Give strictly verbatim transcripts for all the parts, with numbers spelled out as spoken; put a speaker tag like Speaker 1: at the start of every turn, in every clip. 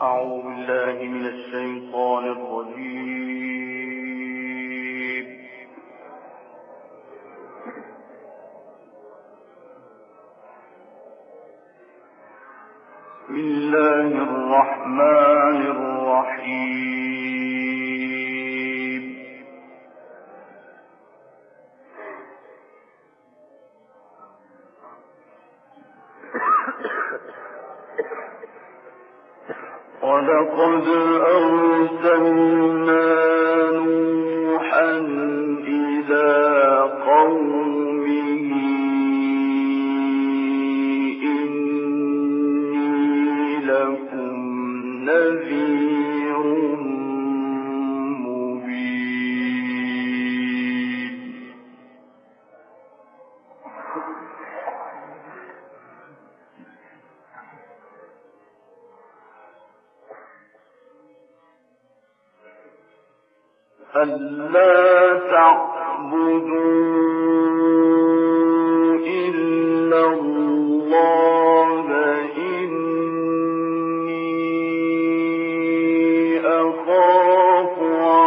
Speaker 1: أعوذ بالله من الشيطان الرجيم. بسم الله الرحمن الرحيم. ولقد أرسلنا نوحا إلى قومه إني لكم نذير مبين. ألا تعبدوا إلا الله إني أخاف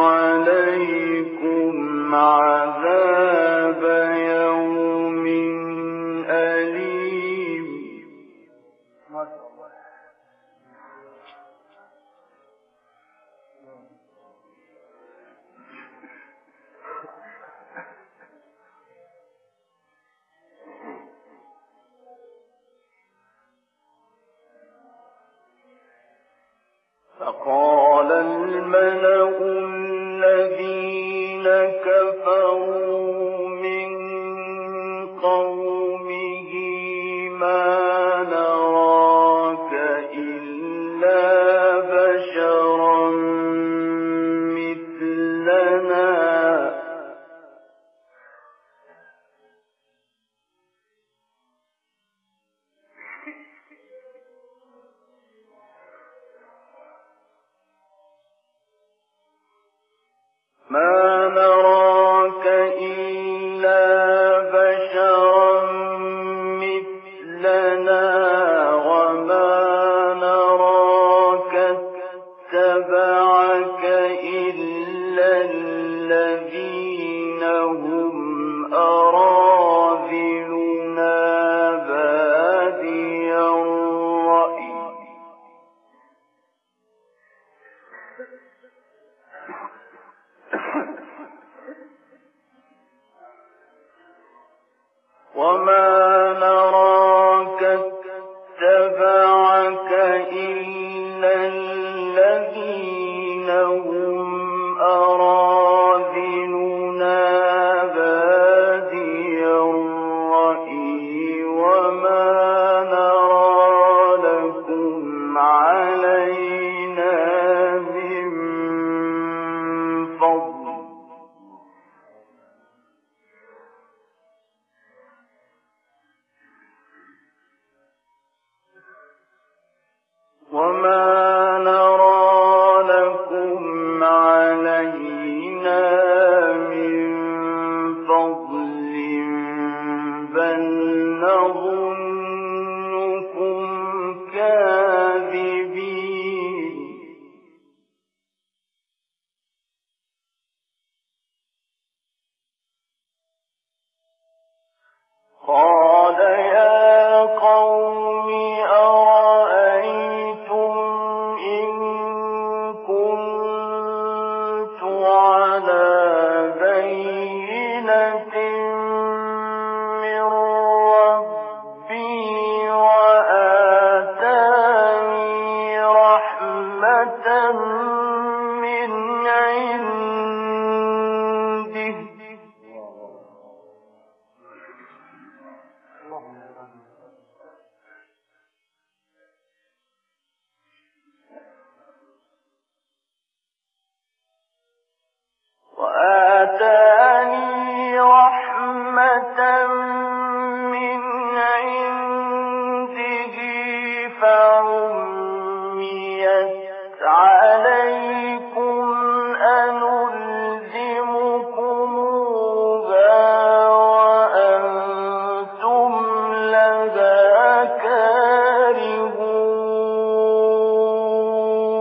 Speaker 1: عليكم عذاب يوم أليم. فقال الملأ الذين كفروا من قومه ما نراك إلا بشرا مثلنا ما نراك إلا بشرا مثلنا وما نراك اتبعك إلا الذين هم أراذلنا بادي الرأي وما نراك اتبعك إلا الذين هم أراذلنا بادي الرأي وما نرى لكم علينا من فضل وما نرى لكم علينا من فضل بل نظنكم كاذبين. قال يا قوم أرأيتم إن كنت على بينة من ربي وآتاني رحمة من عنده وآتاني رحمة من عنده فعميت عليكم أنلزمكموها وأنتم لها كارهون.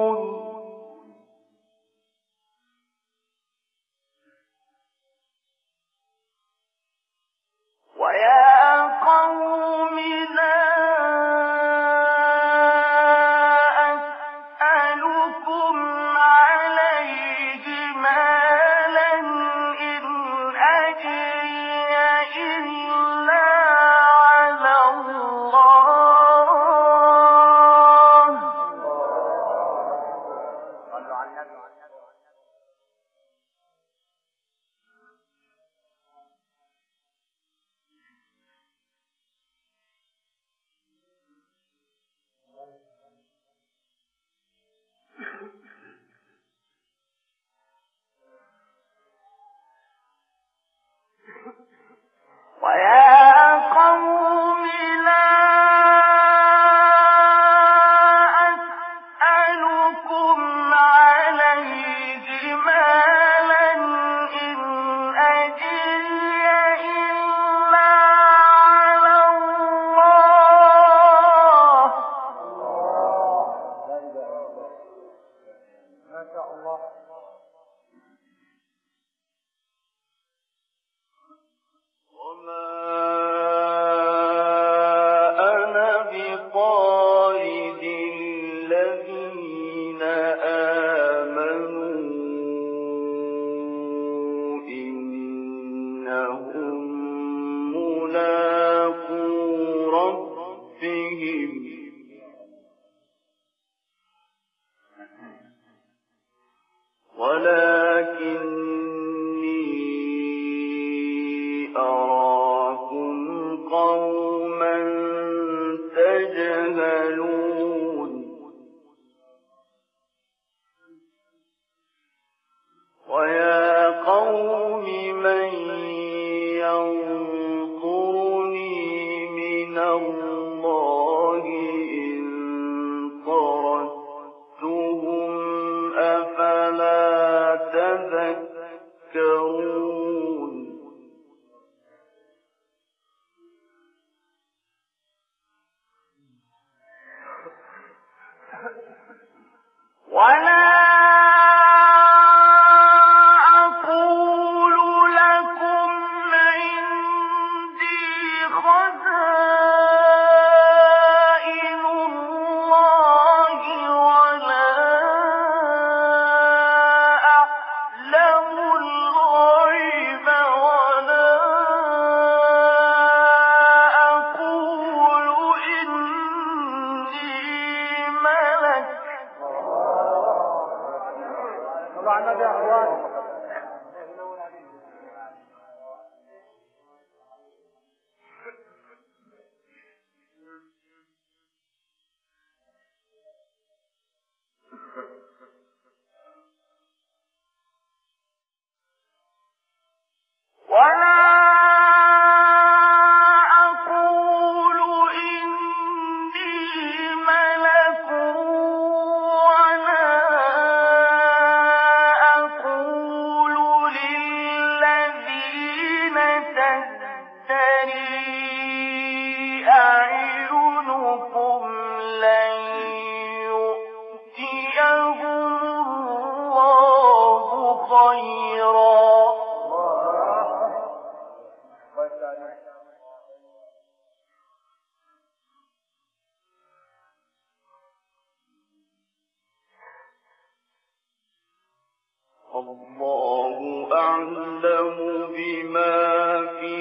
Speaker 1: الله أعلم بما في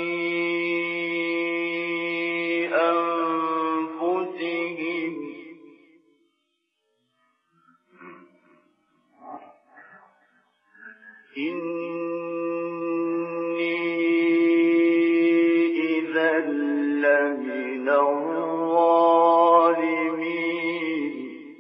Speaker 1: أنفسهم إني إذا لمن الظالمين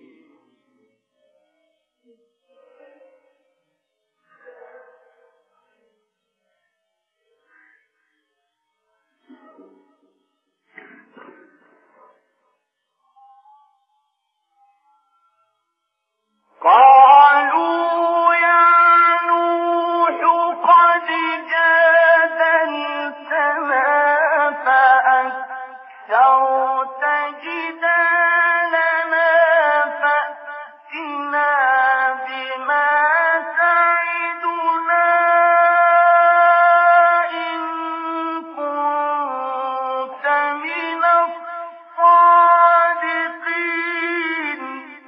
Speaker 1: قالوا يا نوح قد جادلتنا فأكثرت جدالنا فأتنا بما تعدنا إن كنت من الصادقين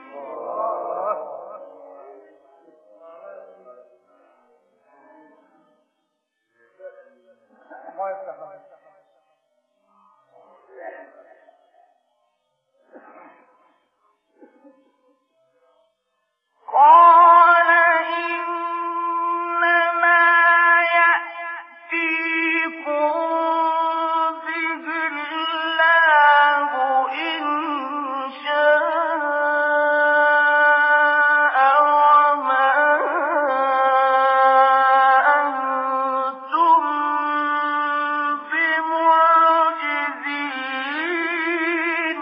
Speaker 1: قال إنما يأتيكم به الله إن شاء وما أنتم بمعجزين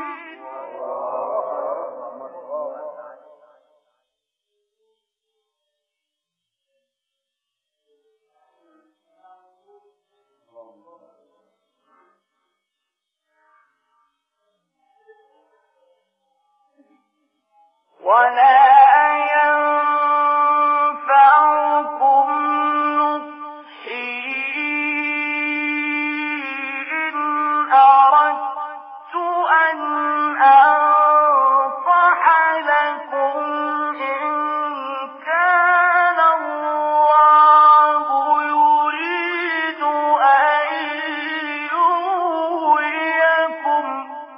Speaker 1: ولا ينفعكم نصحي إن أردت أن أنصح لكم إن كان الله يريد أن يغويكم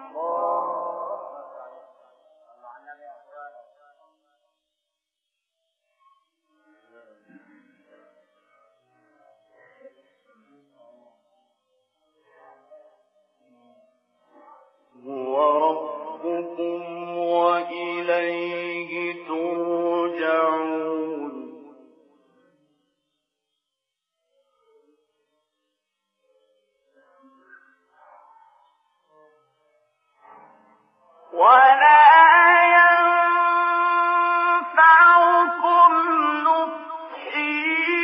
Speaker 1: هو ربكم وإليه ترجعون ولا ينفعكم نصحي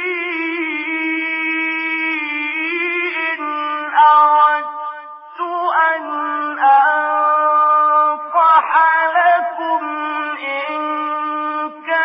Speaker 1: إن أردت أن أنصح لكم إن كان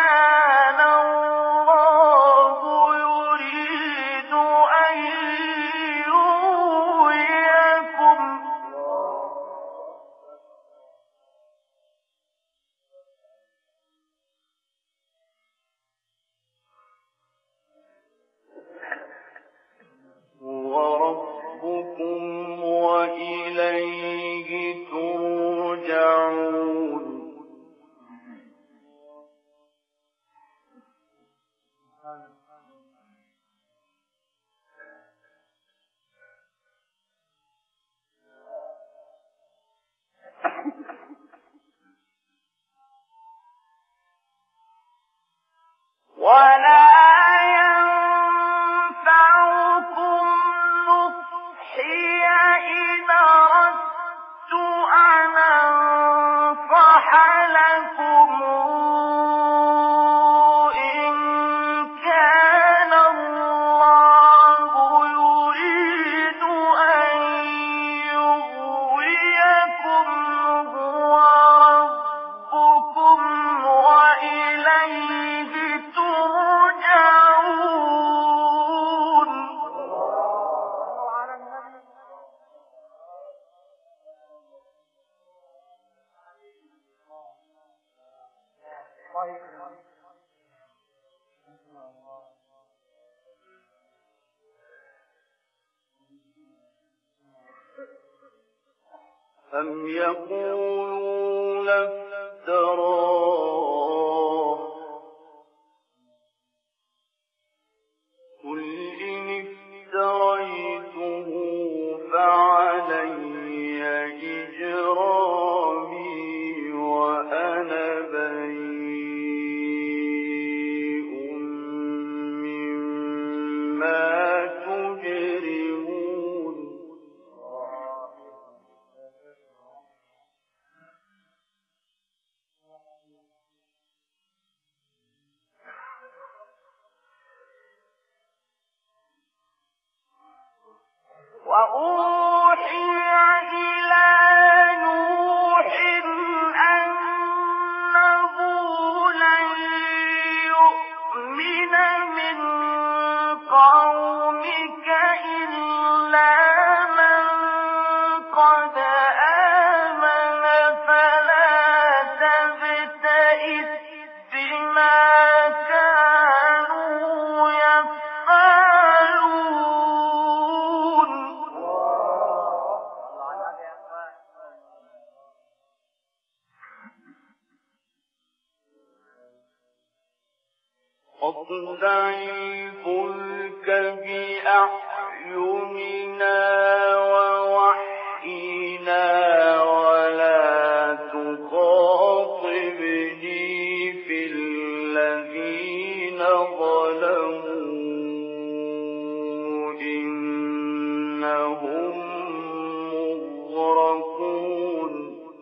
Speaker 1: أم يقولون افتراه قل إن افتريته فعلي إجرامي وأنا بريء مما تجرمون وأوحي إلى نوح أنه لن يؤمن من قومك إلا من قد آمن فلا تبتئس بما كانوا يفعلون واصنع الفلك بأعيننا ووحينا ولا تخاطبني في الذين ظلموا إنهم مغرقون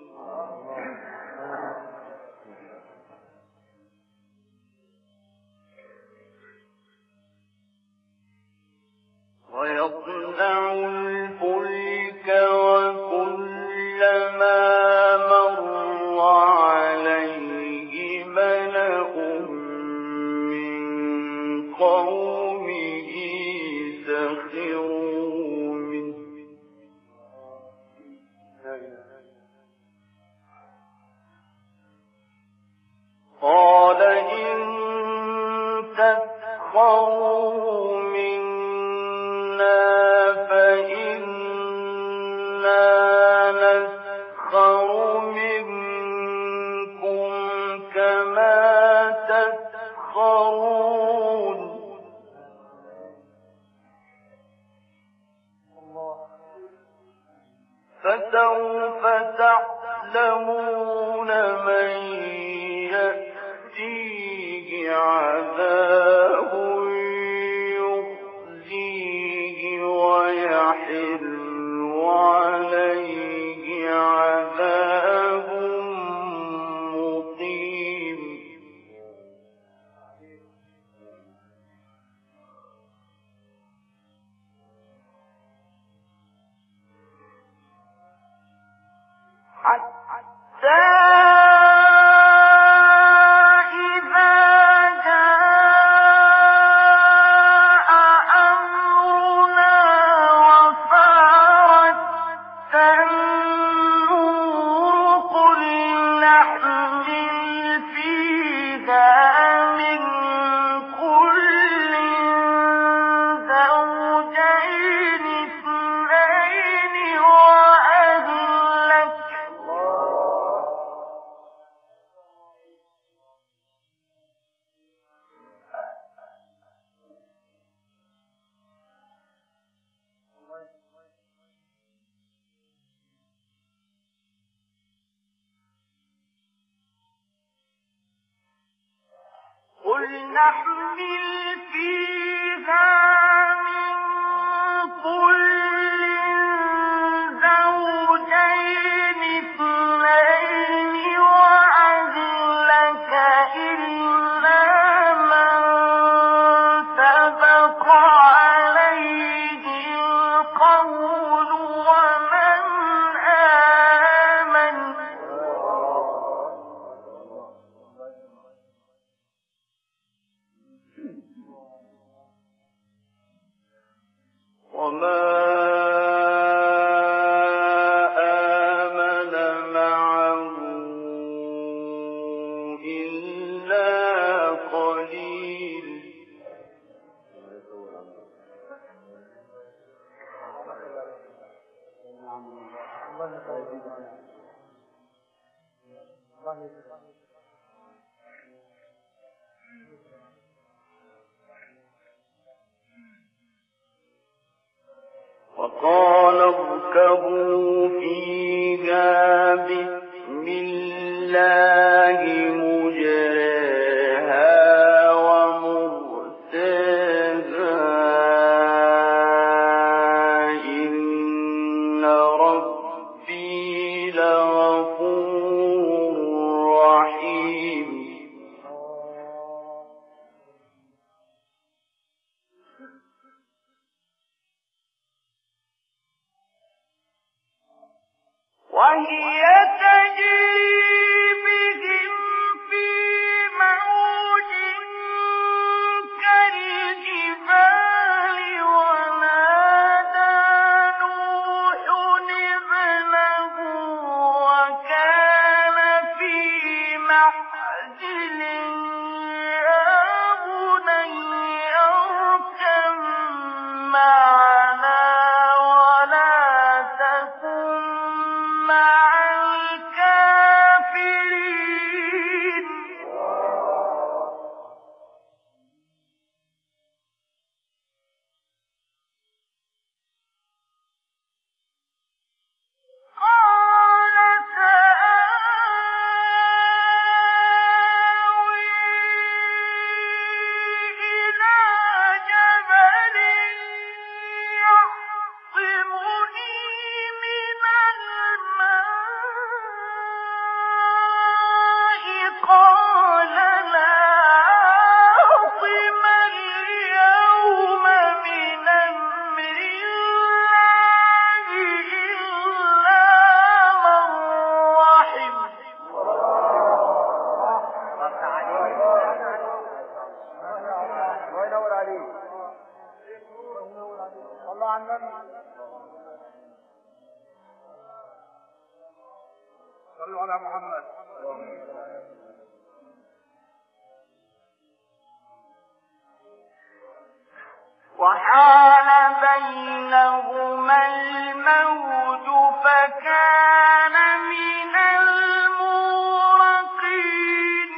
Speaker 1: ويصنع الفلك وكلما مر عليه ملأ من قومه سخروا منه قال إن تسخروا فإنا نسخر منكم كما تسخرون فسوف تعلمون من يأتيه عذاب ويحل عليه عذاب مقيم حتى وقال اركبوا فيها بسم الله مجريها ومرساها إن ربي لغفور رحيم. وهي تجري بهم في موج كالجبال ونادى نوح ابنه وكان في معزل يا بني اركب معنا ولا تكن مع الكافرين. قال سآوي إلى جبل يعصمني من الماء قال لا عاصم اليوم من أمر الله إلا من رحم.
Speaker 2: صلوا على محمد.
Speaker 1: وحال بينهما الموج فكان من المغرقين.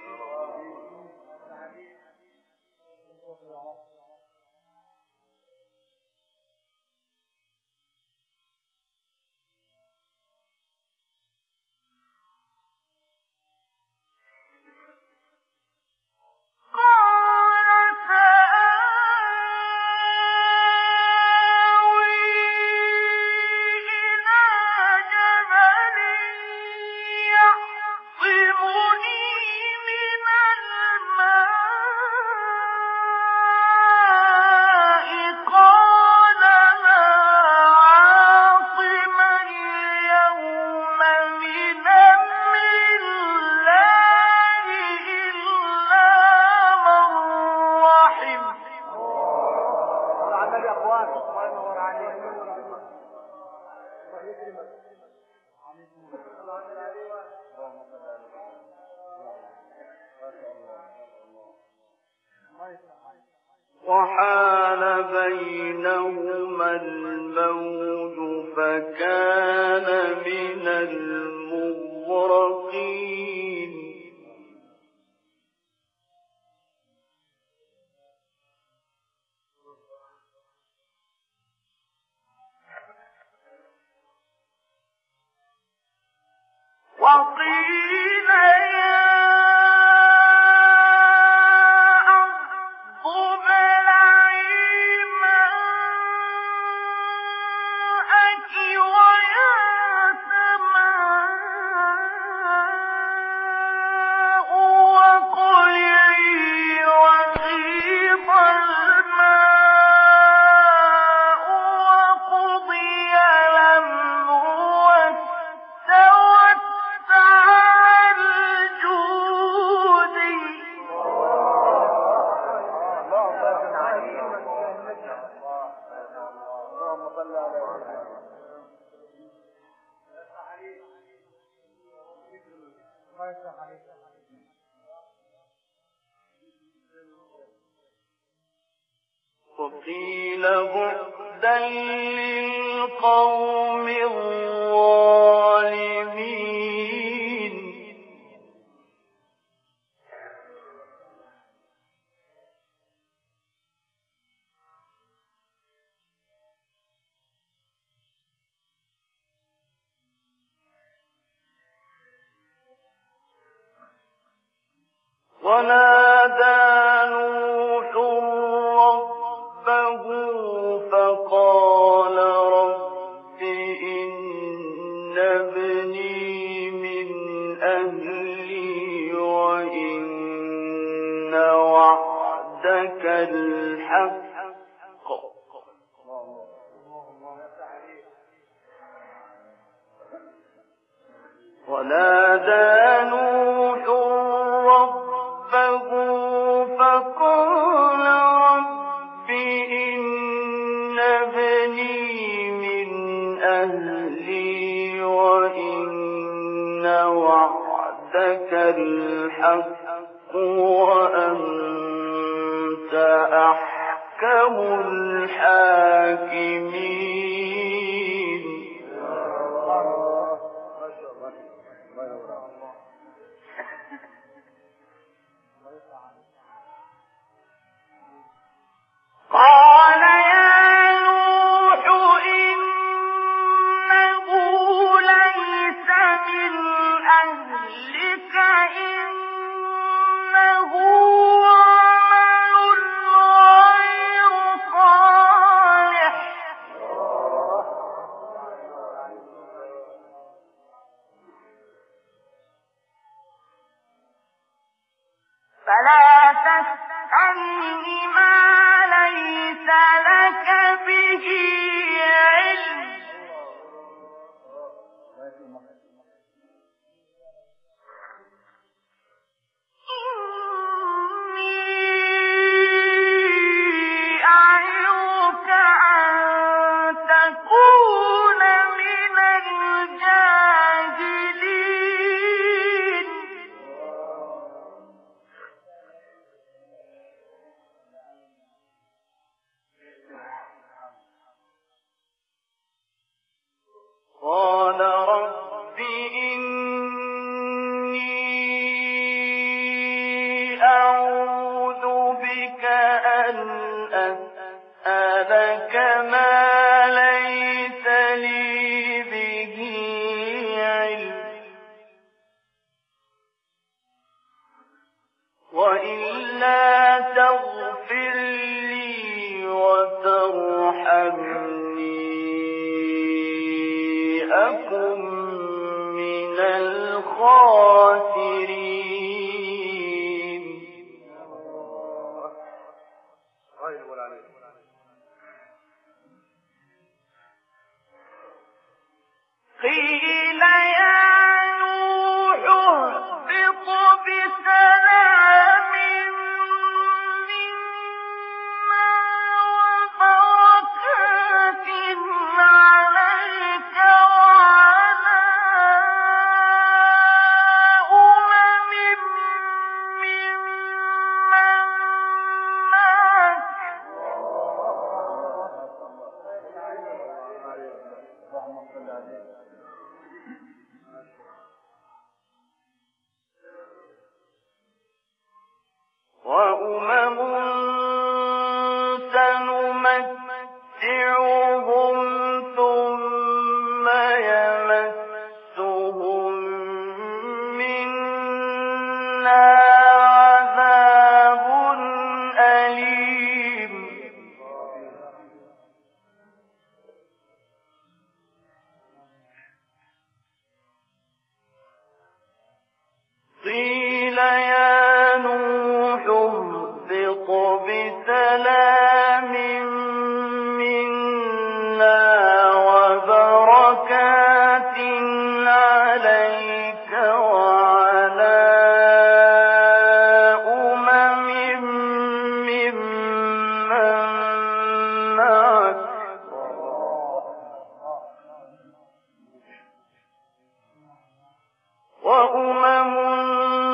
Speaker 1: قال سآوي إلى جبل يعصمني من الماء قال لا عاصم اليوم من أمر الله إلا من رحم.
Speaker 2: على يا اخوان الله ينور عليك. الله يكرمك.
Speaker 1: وحال بينهما الموج فكان من المغرقين. وقيل يا وقيل بعدا للقوم الظالمين ونادى نوح ربه فقال رب إن ابني من أهلي وإن وعدك الحق ونادى نوح ربه فقال رب إن ابني من أهلي وإن وعدك الحق وأنت أحكم الحاكمين قال يا نوح إنه ليس من أهلك إنه عمل غير صالح فلا تسألني ما ليس لك به علم إني أعظك أن تكون من الجاهلين قال رب إني أعوذ بك أن أسألك ما ليس لي به علم وإلا تغفر لي وترحمني أكن من الخاسرين قيل يا نوح اهبط بسلام منا وبركات عليك وعلى أمم ممن معك وأمم سنمتعهم ثم يمسهم منا عذاب أليم قيل يا نوح اهبط بسلام منا وبركات عليك وعلى أمم ممن معك وأمم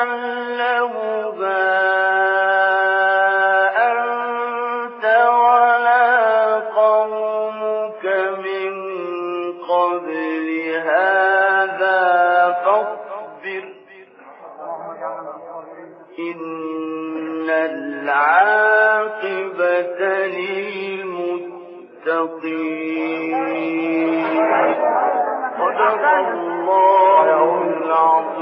Speaker 1: تعلمها أنت ولا قومك من قبل هذا فاصبر إن العاقبة للمتقين. صدق الله العظيم.